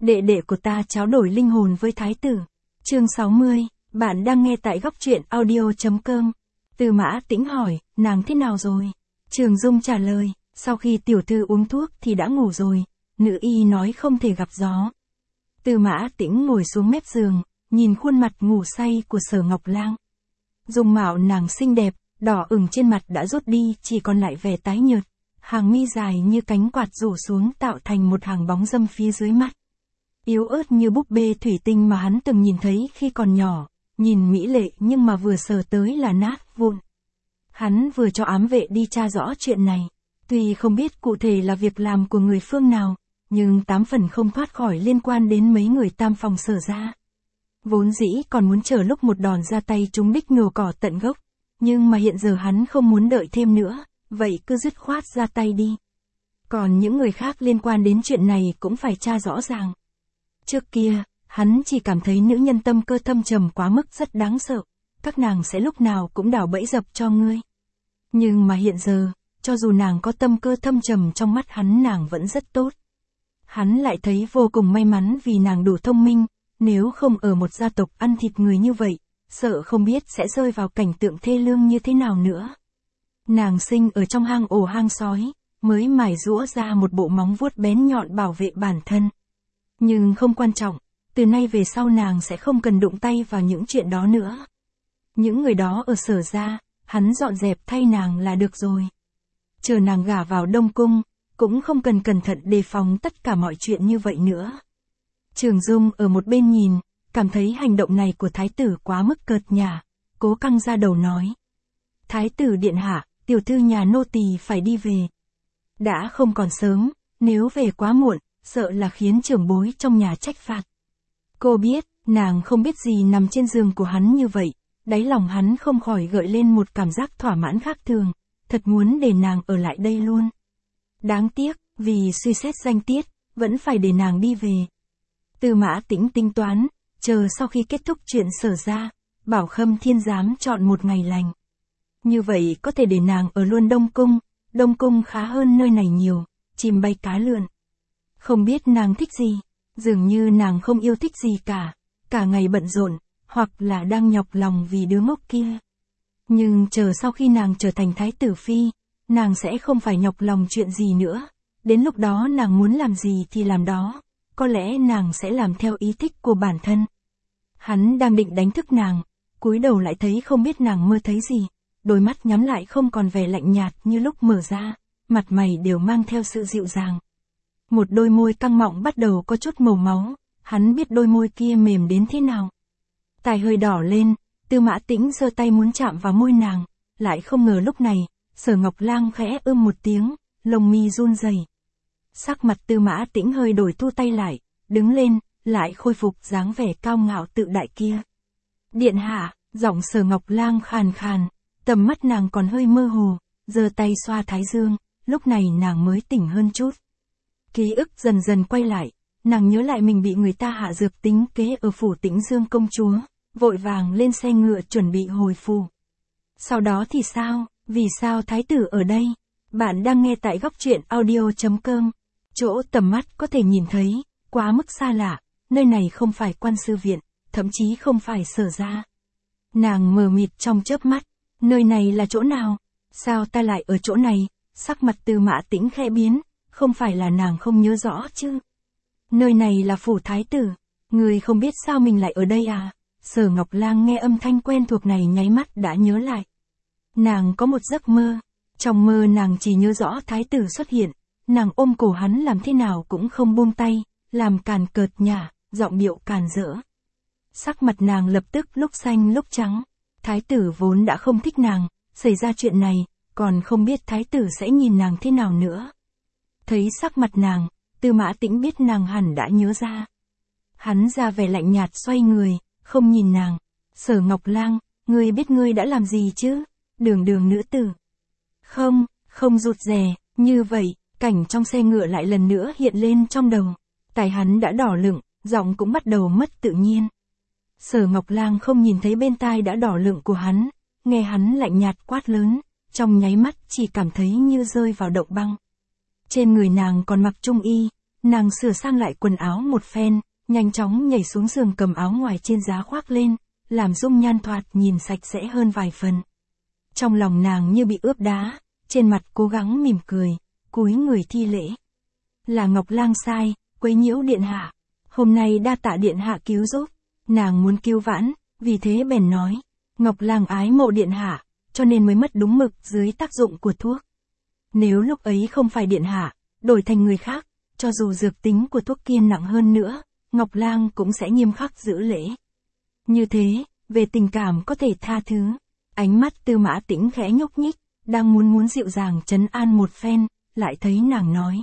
đệ đệ của ta tráo đổi linh hồn với thái tử. Chương 60, bạn đang nghe tại góc truyện audio.com. Tư Mã Tĩnh hỏi, nàng thế nào rồi? Trường Dung trả lời, sau khi tiểu thư uống thuốc thì đã ngủ rồi, nữ y nói không thể gặp gió. Tư Mã Tĩnh ngồi xuống mép giường, nhìn khuôn mặt ngủ say của Sở Ngọc Lang. Dung mạo nàng xinh đẹp, đỏ ửng trên mặt đã rút đi, chỉ còn lại vẻ tái nhợt, hàng mi dài như cánh quạt rủ xuống tạo thành một hàng bóng râm phía dưới mắt. Yếu ớt như búp bê thủy tinh mà hắn từng nhìn thấy khi còn nhỏ, nhìn mỹ lệ nhưng mà vừa sờ tới là nát vụn. Hắn vừa cho ám vệ đi tra rõ chuyện này, tuy không biết cụ thể là việc làm của người phương nào, nhưng 8 phần không thoát khỏi liên quan đến mấy người Tam phòng Sở gia. Vốn dĩ còn muốn chờ lúc một đòn ra tay trúng đích nhổ cỏ tận gốc, nhưng mà hiện giờ hắn không muốn đợi thêm nữa, vậy cứ dứt khoát ra tay đi. Còn những người khác liên quan đến chuyện này cũng phải tra rõ ràng. Trước kia, hắn chỉ cảm thấy nữ nhân tâm cơ thâm trầm quá mức rất đáng sợ, các nàng sẽ lúc nào cũng đào bẫy dập cho ngươi. Nhưng mà hiện giờ, cho dù nàng có tâm cơ thâm trầm trong mắt hắn nàng vẫn rất tốt. Hắn lại thấy vô cùng may mắn vì nàng đủ thông minh, nếu không ở một gia tộc ăn thịt người như vậy, sợ không biết sẽ rơi vào cảnh tượng thê lương như thế nào nữa. Nàng sinh ở trong hang ổ hang sói, mới mài giũa ra một bộ móng vuốt bén nhọn bảo vệ bản thân. Nhưng không quan trọng, từ nay về sau nàng sẽ không cần đụng tay vào những chuyện đó nữa. Những người đó ở Sở gia, hắn dọn dẹp thay nàng là được rồi. Chờ nàng gả vào Đông Cung, cũng không cần cẩn thận đề phòng tất cả mọi chuyện như vậy nữa. Trường Dung ở một bên nhìn, cảm thấy hành động này của thái tử quá mức cợt nhả, cố căng ra đầu nói. Thái tử điện hạ, tiểu thư nhà nô tỳ phải đi về. Đã không còn sớm, nếu về quá muộn, sợ là khiến trưởng bối trong nhà trách phạt. Cô biết, nàng không biết gì nằm trên giường của hắn như vậy, đáy lòng hắn không khỏi gợi lên một cảm giác thỏa mãn khác thường, thật muốn để nàng ở lại đây luôn. Đáng tiếc, vì suy xét danh tiết, vẫn phải để nàng đi về. Tư Mã Tĩnh tính toán, chờ sau khi kết thúc chuyện Sở gia, bảo Khâm Thiên Giám chọn một ngày lành. Như vậy có thể để nàng ở luôn Đông Cung khá hơn nơi này nhiều, chim bay cá lượn. Không biết nàng thích gì, dường như nàng không yêu thích gì cả ngày bận rộn, hoặc là đang nhọc lòng vì đứa ngốc kia. Nhưng chờ sau khi nàng trở thành thái tử phi, nàng sẽ không phải nhọc lòng chuyện gì nữa, đến lúc đó nàng muốn làm gì thì làm đó, có lẽ nàng sẽ làm theo ý thích của bản thân. Hắn đang định đánh thức nàng, cúi đầu lại thấy không biết nàng mơ thấy gì, đôi mắt nhắm lại không còn vẻ lạnh nhạt như lúc mở ra, mặt mày đều mang theo sự dịu dàng. Một đôi môi căng mọng bắt đầu có chút màu máu, hắn biết đôi môi kia mềm đến thế nào. Tai hơi đỏ lên, Tư Mã Tĩnh giơ tay muốn chạm vào môi nàng, lại không ngờ lúc này, Sở Ngọc Lang khẽ một tiếng, lông mi run rẩy. Sắc mặt Tư Mã Tĩnh hơi đổi, thu tay lại, đứng lên, lại khôi phục dáng vẻ cao ngạo tự đại kia. Điện hạ, giọng Sở Ngọc Lang khàn khàn, tầm mắt nàng còn hơi mơ hồ, giơ tay xoa thái dương, lúc này nàng mới tỉnh hơn chút. Ký ức dần dần quay lại, nàng nhớ lại mình bị người ta hạ dược tính kế ở phủ Tĩnh Dương công chúa, vội vàng lên xe ngựa chuẩn bị hồi phủ. Sau đó thì sao, vì sao thái tử ở đây? Bạn đang nghe tại góc truyện audio.com, chỗ tầm mắt có thể nhìn thấy, quá mức xa lạ, nơi này không phải Quan Sư Viện, thậm chí không phải Sở gia. Nàng mờ mịt trong chớp mắt, nơi này là chỗ nào? Sao ta lại ở chỗ này? Sắc mặt Tư Mã Tĩnh khẽ biến, không phải là nàng không nhớ rõ chứ? Nơi này là phủ thái tử, người không biết sao mình lại ở đây à? Sở Ngọc Lang nghe âm thanh quen thuộc này nháy mắt đã nhớ lại. Nàng có một giấc mơ, trong mơ nàng chỉ nhớ rõ thái tử xuất hiện, nàng ôm cổ hắn làm thế nào cũng không buông tay, làm càn cợt nhả, giọng điệu càn rỡ. Sắc mặt nàng lập tức lúc xanh lúc trắng, thái tử vốn đã không thích nàng, xảy ra chuyện này, còn không biết thái tử sẽ nhìn nàng thế nào nữa. Thấy sắc mặt nàng, Tư Mã Tĩnh biết nàng hẳn đã nhớ ra. Hắn ra vẻ lạnh nhạt xoay người, không nhìn nàng. Sở Ngọc Lang, ngươi biết ngươi đã làm gì chứ? Đường nữ tử. Không rụt rè, như vậy, cảnh trong xe ngựa lại lần nữa hiện lên trong đầu. Tai hắn đã đỏ lựng, giọng cũng bắt đầu mất tự nhiên. Sở Ngọc Lang không nhìn thấy bên tai đã đỏ lựng của hắn, nghe hắn lạnh nhạt quát lớn, trong nháy mắt chỉ cảm thấy như rơi vào động băng. Trên người nàng còn mặc trung y, Nàng sửa sang lại quần áo một phen, nhanh chóng nhảy xuống giường cầm áo ngoài trên giá khoác lên, làm dung nhan thoạt nhìn sạch sẽ hơn vài phần. Trong lòng nàng như bị ướp đá, trên mặt cố gắng mỉm cười, cúi người thi lễ. Là Ngọc Lang sai, quấy nhiễu điện hạ. Hôm nay đa tạ điện hạ cứu giúp. Nàng muốn cứu vãn, vì thế bèn nói. Ngọc Lang ái mộ điện hạ, cho nên mới mất đúng mực dưới tác dụng của thuốc. Nếu lúc ấy không phải điện hạ, đổi thành người khác, cho dù dược tính của thuốc kia nặng hơn nữa, Ngọc Lang cũng sẽ nghiêm khắc giữ lễ. Như thế, về tình cảm có thể tha thứ. Ánh mắt Tư Mã Tĩnh khẽ nhúc nhích, đang muốn dịu dàng trấn an một phen, lại thấy nàng nói.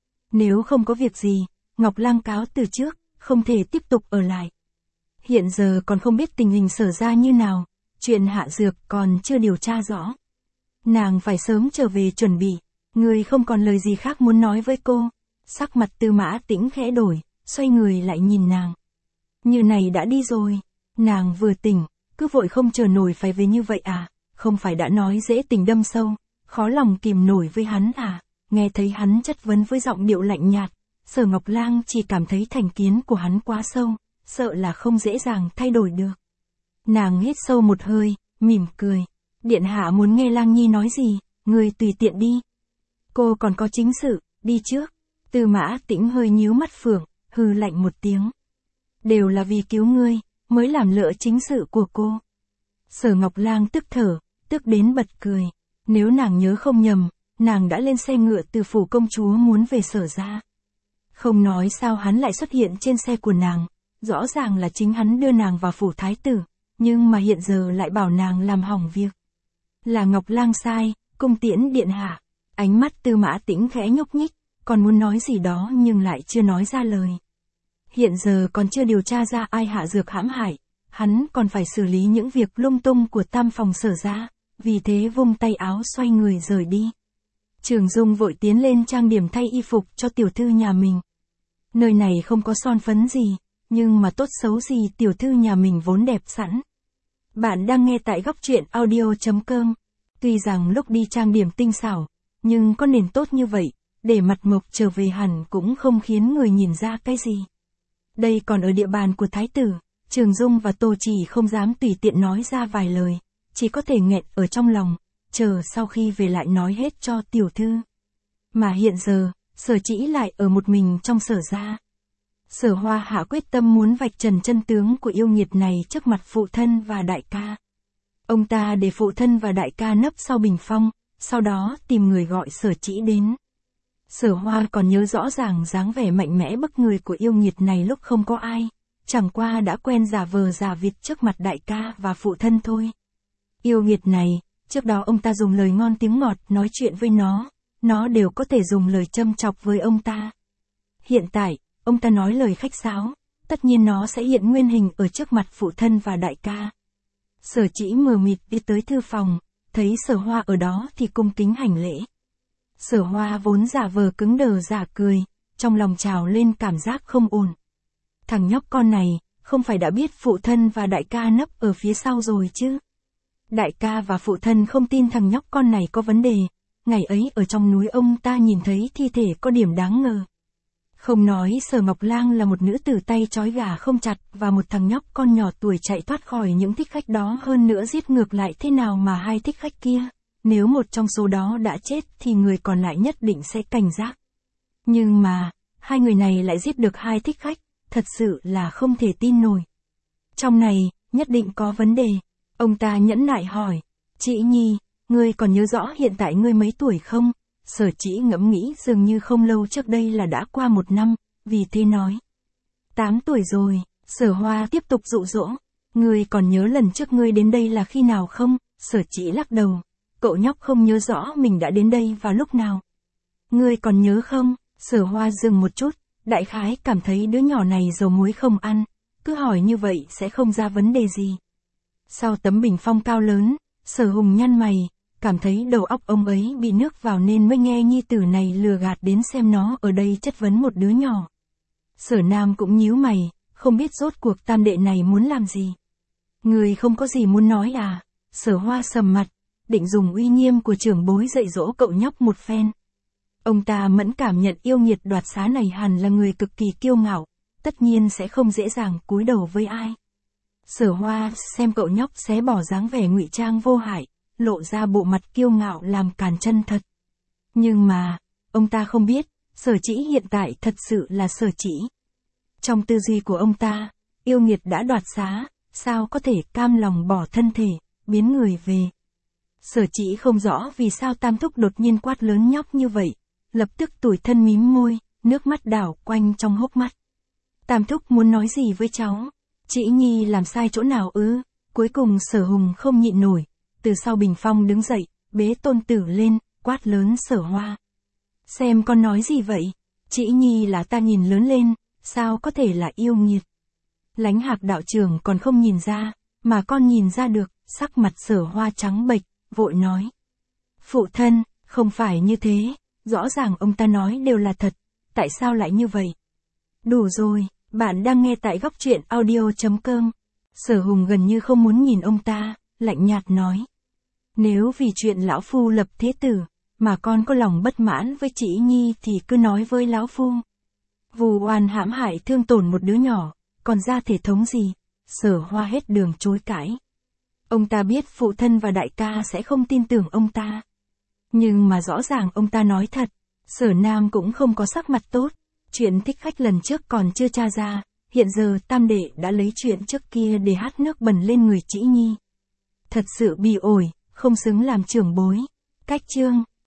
Nếu không có việc gì, Ngọc Lang cáo từ trước, không thể tiếp tục ở lại. Hiện giờ còn không biết tình hình Sở ra như nào, chuyện hạ dược còn chưa điều tra rõ. Nàng phải sớm trở về chuẩn bị, người không còn lời gì khác muốn nói với cô. Sắc mặt Tư Mã Tĩnh khẽ đổi, xoay người lại nhìn nàng. Như này đã đi rồi, nàng vừa tỉnh, cứ vội không chờ nổi phải về như vậy à, không phải đã nói dễ tình đâm sâu, khó lòng kìm nổi với hắn à. Nghe thấy hắn chất vấn với giọng điệu lạnh nhạt, Sở Ngọc Lang chỉ cảm thấy thành kiến của hắn quá sâu, sợ là không dễ dàng thay đổi được. Nàng hít sâu một hơi, mỉm cười. Điện hạ muốn nghe Lang Nhi nói gì, người tùy tiện đi. Cô còn có chính sự, đi trước. Tư Mã Tĩnh hơi nhíu mắt phượng, hừ lạnh một tiếng. Đều là vì cứu ngươi, mới làm lỡ chính sự của cô. Sở Ngọc Lang tức thở, tức đến bật cười. Nếu nàng nhớ không nhầm, nàng đã lên xe ngựa từ phủ công chúa muốn về Sở ra. Không nói sao hắn lại xuất hiện trên xe của nàng, rõ ràng là chính hắn đưa nàng vào phủ thái tử, nhưng mà hiện giờ lại bảo nàng làm hỏng việc. Là Ngọc Lang sai, cung tiễn điện hạ. Ánh mắt Tư Mã Tĩnh khẽ nhúc nhích, còn muốn nói gì đó nhưng lại chưa nói ra lời. Hiện giờ còn chưa điều tra ra ai hạ dược hãm hại, hắn còn phải xử lý những việc lung tung của tam phòng Sở ra, vì thế vung tay áo xoay người rời đi. Trường Dung vội tiến lên trang điểm thay y phục cho tiểu thư nhà mình. Nơi này không có son phấn gì, nhưng mà tốt xấu gì tiểu thư nhà mình vốn đẹp sẵn. Bạn đang nghe tại góc truyện audio.com. Tuy rằng lúc đi trang điểm tinh xảo, nhưng có nền tốt như vậy, để mặt mộc trở về hẳn cũng không khiến người nhìn ra cái gì. Đây còn ở địa bàn của thái tử, Trường Dung và Tô Chỉ không dám tùy tiện nói ra vài lời, chỉ có thể nghẹn ở trong lòng, chờ sau khi về lại nói hết cho tiểu thư. Mà hiện giờ, Sở Chỉ lại ở một mình trong Sở ra. Sở Hoa hạ quyết tâm muốn vạch trần chân tướng của yêu nghiệt này trước mặt phụ thân và đại ca. Ông ta để phụ thân và đại ca nấp sau bình phong, sau đó tìm người gọi Sở Chỉ đến. Sở Hoa còn nhớ rõ ràng dáng vẻ mạnh mẽ bức người của yêu nghiệt này lúc không có ai, chẳng qua đã quen giả vờ giả vịt trước mặt đại ca và phụ thân thôi. Yêu nghiệt này, trước đó ông ta dùng lời ngon tiếng ngọt nói chuyện với nó đều có thể dùng lời châm chọc với ông ta. Hiện tại, ông ta nói lời khách sáo, tất nhiên nó sẽ hiện nguyên hình ở trước mặt phụ thân và đại ca. Sở Chỉ mờ mịt đi tới thư phòng, thấy Sở Hoa ở đó thì cung kính hành lễ. Sở Hoa vốn giả vờ cứng đờ giả cười, trong lòng trào lên cảm giác không ổn. Thằng nhóc con này, không phải đã biết phụ thân và đại ca nấp ở phía sau rồi chứ? Đại ca và phụ thân không tin thằng nhóc con này có vấn đề, ngày ấy ở trong núi ông ta nhìn thấy thi thể có điểm đáng ngờ. Không nói Sở Ngọc Lang là một nữ tử tay trói gà không chặt và một thằng nhóc con nhỏ tuổi chạy thoát khỏi những thích khách đó hơn nữa giết ngược lại thế nào mà hai thích khách kia. Nếu một trong số đó đã chết thì người còn lại nhất định sẽ cảnh giác. Nhưng mà, hai người này lại giết được hai thích khách, thật sự là không thể tin nổi. Trong này, nhất định có vấn đề. Ông ta nhẫn nại hỏi, Chỉ Nhi, ngươi còn nhớ rõ hiện tại ngươi mấy tuổi không? Sở Chỉ ngẫm nghĩ dường như không lâu trước đây là đã qua 1 năm, vì thế nói. 8 tuổi rồi, Sở Hoa tiếp tục dụ dỗ. Ngươi còn nhớ lần trước ngươi đến đây là khi nào không? Sở Chỉ lắc đầu. Cậu nhóc không nhớ rõ mình đã đến đây vào lúc nào. Ngươi còn nhớ không? Sở Hoa dừng một chút, đại khái cảm thấy đứa nhỏ này dầu muối không ăn, cứ hỏi như vậy sẽ không ra vấn đề gì. Sau tấm bình phong cao lớn, Sở Hùng nhăn mày, cảm thấy đầu óc ông ấy bị nước vào nên mới nghe nhi tử này lừa gạt đến xem nó ở đây chất vấn một đứa nhỏ. Sở Nam cũng nhíu mày, không biết rốt cuộc tam đệ này muốn làm gì. Người không có gì muốn nói à? Sở Hoa sầm mặt, định dùng uy nghiêm của trưởng bối dạy dỗ cậu nhóc một phen. Ông ta mẫn cảm nhận yêu nghiệt đoạt xá này hẳn là người cực kỳ kiêu ngạo, tất nhiên sẽ không dễ dàng cúi đầu với ai. Sở Hoa xem cậu nhóc xé bỏ dáng vẻ ngụy trang vô hại, lộ ra bộ mặt kiêu ngạo làm càn chân thật. Nhưng mà, ông ta không biết, Sở Chỉ hiện tại thật sự là Sở Chỉ. Trong tư duy của ông ta, yêu nghiệt đã đoạt xá, sao có thể cam lòng bỏ thân thể, biến người về. Sở Chỉ không rõ vì sao Tam Thúc đột nhiên quát lớn nhóc như vậy, lập tức tủi thân mím môi, nước mắt đảo quanh trong hốc mắt. Tam Thúc muốn nói gì với cháu? Chỉ Nhi làm sai chỗ nào ư? Cuối cùng Sở Hùng không nhịn nổi, từ sau bình phong đứng dậy, bế tôn tử lên, quát lớn Sở Hoa. Xem con nói gì vậy? Chỉ Nhi là ta nhìn lớn lên, sao có thể là yêu nghiệt? Lánh Hạc đạo trưởng còn không nhìn ra, mà con nhìn ra được, sắc mặt Sở Hoa trắng bệch, vội nói. Phụ thân, không phải như thế, rõ ràng ông ta nói đều là thật, tại sao lại như vậy? Đủ rồi, bạn đang nghe tại góc truyện audio.com. Sở Hùng gần như không muốn nhìn ông ta, lạnh nhạt nói. Nếu vì chuyện lão phu lập thế tử, mà con có lòng bất mãn với Chỉ Nhi thì cứ nói với lão phu. Vu oan hãm hại thương tổn một đứa nhỏ, còn ra thể thống gì? Sở Hoa hết đường chối cãi. Ông ta biết phụ thân và đại ca sẽ không tin tưởng ông ta. Nhưng mà rõ ràng ông ta nói thật, Sở Nam cũng không có sắc mặt tốt. Chuyện thích khách lần trước còn chưa tra ra, hiện giờ tam đệ đã lấy chuyện trước kia để hát nước bẩn lên người Chỉ Nhi. Thật sự bi ổi, không xứng làm trưởng bối. Cách chương